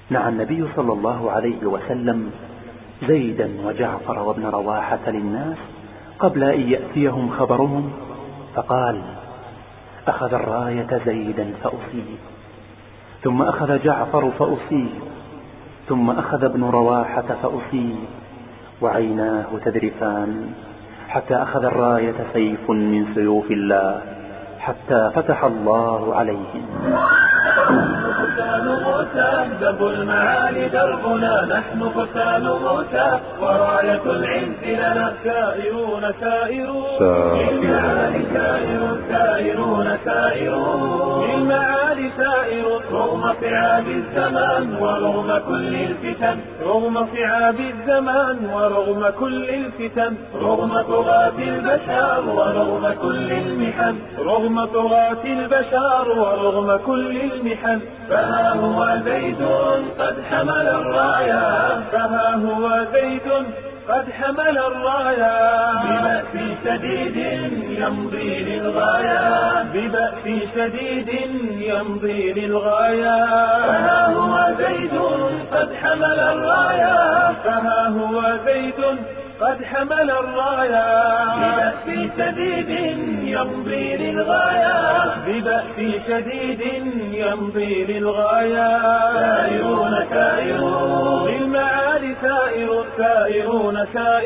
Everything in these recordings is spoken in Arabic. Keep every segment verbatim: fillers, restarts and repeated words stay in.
نعى النبي صلى الله عليه وسلم زيدا وجعفر وابن رواحة للناس قبل أن يأتيهم خبرهم، فقال: أخذ الراية زيدا فأصيب، ثم أخذ جعفر فأصيب، ثم أخذ ابن رواحة فأصيب، وعيناه تذرفان، حتى أخذ الراية سيف من سيوف الله، حتى فتح الله عليهم. فرسان موسى درب المعالي دربنا، نحن فرسان موسى وراية العز لنا، سائرون سائرون للمعالي سائرون، سائرون سائرون للمعالي سائرون، رغم صعاب الزمان ورغم كل الفتن، رغم صعاب الزمان ورغم كل الفتن، رغم طغاة البشر ورغم كل المحن، رغم طغاة البشر ورغم كل المحن، فها هو زيد قد حمل الراية، فها هو زيد قد حمل الراية، ببأس شديد يمضي للغاية، ببأس شديد يمضي للغاية، فها هو زيد قد حمل الراية، فها هو زيد قد حمل الراية، ببأس شديد يمضي للغاية، ببأس شديد يمضي للغاية، سائرون سائرون للمعالي سائرون، سائرون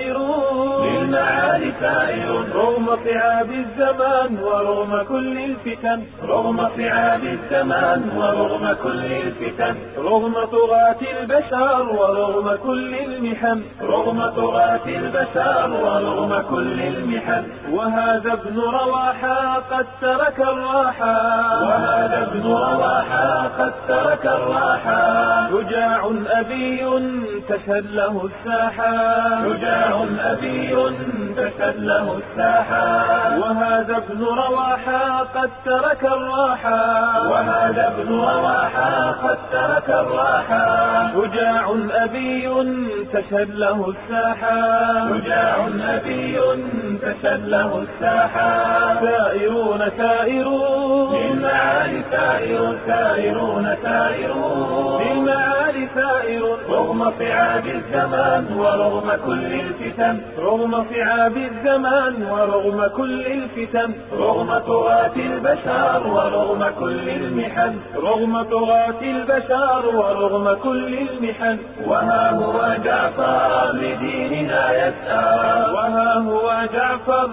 سائرون للمعالي سائرون، رغم صعاب الزمان ورغم كل الفتن، رغم صعاب الزمان ورغم كل الفتن، رغم طغاة البشر ورغم كل المحن، رغم طغاة البشر ورغم كل المحن، وهذا ابن رواحة قد ترك الراحة، وهذا ابن رواحة قد ترك الراحة، شجاع أبي تشهد له الساحة، شجاع أبي تشهد له الساحة، وهذا ابن رواحة قد ترك الراحة، وهذا ابن رواحة قد ترك الراحة، شجاع أبي تشهد له الساحة، شجاع أبي تشهد له الساحة، سائرون سائرون للمعالي سائرون، سائرون سائرون للمعالي سائرون، رغم صعاب الزمان ورغم كل الفتن، رغم صعاب الزمان ورغم كل الفتن، رغم طغاة البشر ورغم كل المحن، رغم طغاة البشر ورغم كل المحن، وها هو جعفر لديننا يسعى، وها هو جعفر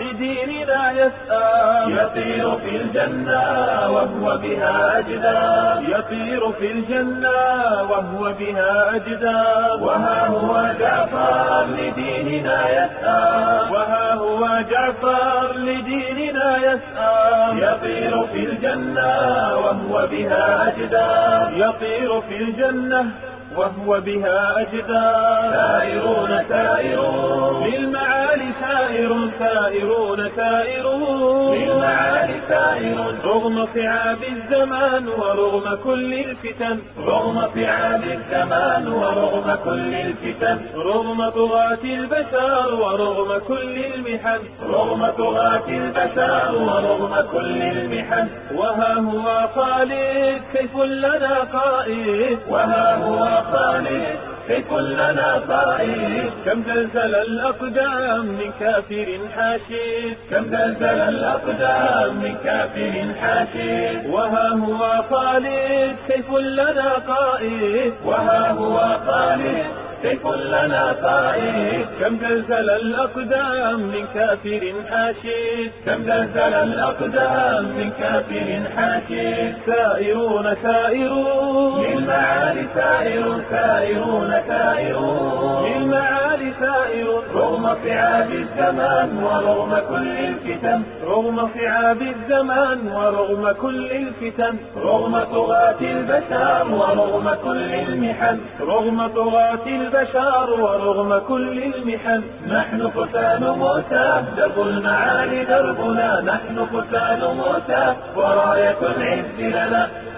لديننا يسعى، يطير في الجنة وهو بها أجدى، يطير في الجنة وهو بها أجدى، وها هو جعفر لديننا يسعى، وها هو جعفر لديننا يسعى، يطير في الجنة وهو بها أجدى، يطير في الجنة وهو بها أجدى، سائرون سائرون للمعالي سائرون، سائرون سائرون للمعالي سائرون، رغم صعاب الزمان ورغم كل الفتن، رغم صعاب الزمان ورغم كل الفتن، رغم طغاة البشر ورغم كل المحن، رغم طغاة البشر ورغم كل المحن، وها هو خالد سيف لنا قائد، وها هو خالد سيف لنا قائد، كم زلزل الأقدام من كافر حاشد، كم زلزل الأقدام من كافر حاشد، وها هو خالد سيف لنا قائد، وها هو خالد سيف لنا قائد، كم زلزل الأقدام من كافر حاشد، كم زلزل الأقدام من كافر حاشد، سائرون سائرون للمعالي سائرون، سائرون سائرون للمعالي سائرون، رغم صعاب الزمان ورغم كل الفتن، رغم صعاب الزمان ورغم كل الفتن، رغم طغاة البشر ورغم كل المحن، رغم طغاة البشر ورغم كل المحن، نحن فرسان موسى درب المعالي دربنا، نحن فرسان موسى وراية العز لنا.